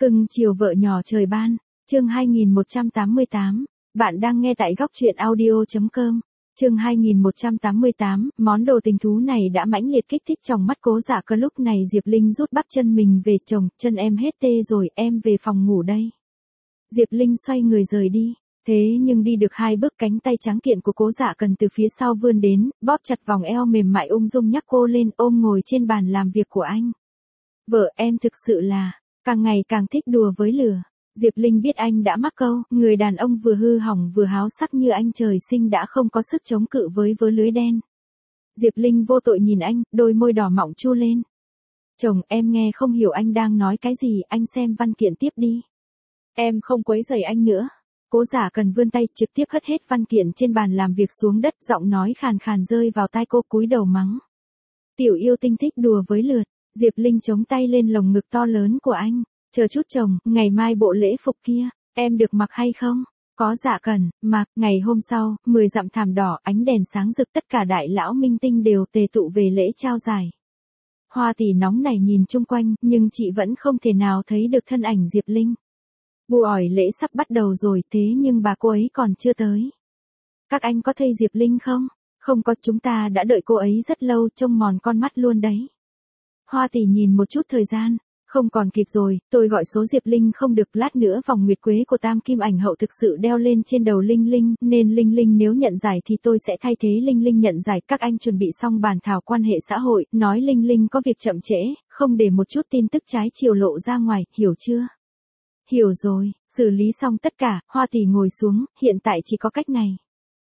Cưng chiều vợ nhỏ trời ban, chương 2188, bạn đang nghe tại góc truyện audio.com. Chương 2188, món đồ tình thú này đã mãnh liệt kích thích trong mắt Cố Dạ Cơ. Lúc này Diệp Linh rút bắp chân mình về. Chồng, chân em hết tê rồi, em về phòng ngủ đây. Diệp Linh xoay người rời đi. Thế nhưng đi được 2 bước, cánh tay trắng kiện của Cố Dạ Cần từ phía sau vươn đến, bóp chặt vòng eo mềm mại ung dung nhắc cô lên, ôm ngồi trên bàn làm việc của anh. Vợ em thực sự là càng ngày càng thích đùa với lửa. Diệp Linh biết anh đã mắc câu, người đàn ông vừa hư hỏng vừa háo sắc như anh trời sinh đã không có sức chống cự với vớ lưới đen. Diệp Linh vô tội nhìn anh, đôi môi đỏ mọng chu lên. Chồng, em nghe không hiểu anh đang nói cái gì, anh xem văn kiện tiếp đi. Em không quấy rầy anh nữa. Cố Dạ Cần vươn tay trực tiếp hất hết văn kiện trên bàn làm việc xuống đất, giọng nói khàn khàn rơi vào tai cô, cúi đầu mắng. Tiểu yêu tinh thích đùa với lượt. Diệp Linh chống tay lên lồng ngực to lớn của anh. Chờ chút chồng, ngày mai bộ lễ phục kia, em được mặc hay không? Có Dạ Cần, mặc. Ngày hôm sau, 10 dặm thảm đỏ, ánh đèn sáng rực, tất cả đại lão minh tinh đều tề tụ về lễ trao giải. Hoa tỷ nóng nảy nhìn chung quanh, nhưng chị vẫn không thể nào thấy được thân ảnh Diệp Linh. Bu ỏi lễ sắp bắt đầu rồi, thế nhưng bà cô ấy còn chưa tới. Các anh có thấy Diệp Linh không? Không có, chúng ta đã đợi cô ấy rất lâu, trông mòn con mắt luôn đấy. Hoa tỷ nhìn một chút thời gian, không còn kịp rồi, tôi gọi số Diệp Linh không được, lát nữa vòng nguyệt quế của Tam Kim Ảnh Hậu thực sự đeo lên trên đầu Linh Linh, nên Linh Linh nếu nhận giải thì tôi sẽ thay thế Linh Linh nhận giải. Các anh chuẩn bị xong bàn thảo quan hệ xã hội, nói Linh Linh có việc chậm trễ, không để một chút tin tức trái chiều lộ ra ngoài, hiểu chưa? Hiểu rồi, xử lý xong tất cả, Hoa tỷ ngồi xuống, hiện tại chỉ có cách này.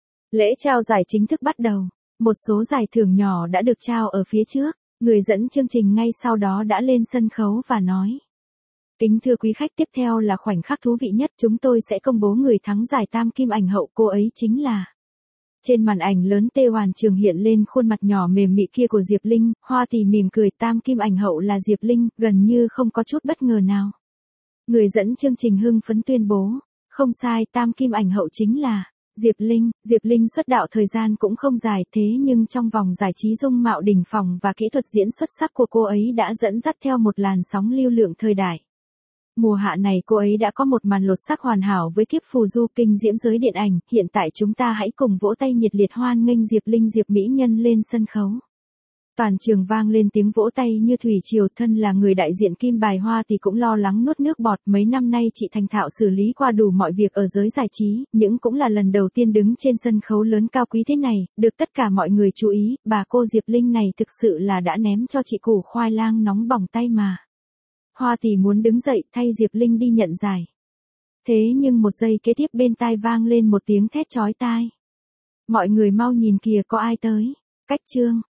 Lễ trao giải chính thức bắt đầu, một số giải thưởng nhỏ đã được trao ở phía trước. Người dẫn chương trình ngay sau đó đã lên sân khấu và nói. Kính thưa quý khách, tiếp theo là khoảnh khắc thú vị nhất, chúng tôi sẽ công bố người thắng giải Tam Kim Ảnh Hậu, cô ấy chính là. Trên màn ảnh lớn tê hoàn trường hiện lên khuôn mặt nhỏ mềm mị kia của Diệp Linh, Hoa tỷ mỉm cười, Tam Kim Ảnh Hậu là Diệp Linh, gần như không có chút bất ngờ nào. Người dẫn chương trình hưng phấn tuyên bố, không sai, Tam Kim Ảnh Hậu chính là Diệp Linh. Diệp Linh xuất đạo thời gian cũng không dài, thế nhưng trong vòng giải trí dung mạo đỉnh phong và kỹ thuật diễn xuất sắc của cô ấy đã dẫn dắt theo một làn sóng lưu lượng thời đại. Mùa hạ này cô ấy đã có một màn lột xác hoàn hảo với kiếp phù du kinh diễm giới điện ảnh. Hiện tại chúng ta hãy cùng vỗ tay nhiệt liệt hoan nghênh Diệp Linh, Diệp mỹ nhân lên sân khấu. Toàn trường vang lên tiếng vỗ tay như thủy triều. Thân là người đại diện kim bài, Hoa thì cũng lo lắng nuốt nước bọt. Mấy năm nay chị thành thạo xử lý qua đủ mọi việc ở giới giải trí, nhưng cũng là lần đầu tiên đứng trên sân khấu lớn cao quý thế này, được tất cả mọi người chú ý. Bà cô Diệp Linh này thực sự là đã ném cho chị củ khoai lang nóng bỏng tay mà. Hoa thì muốn đứng dậy thay Diệp Linh đi nhận giải. Thế nhưng một giây kế tiếp bên tai vang lên một tiếng thét chói tai. Mọi người mau nhìn kìa, có ai tới. Cách chương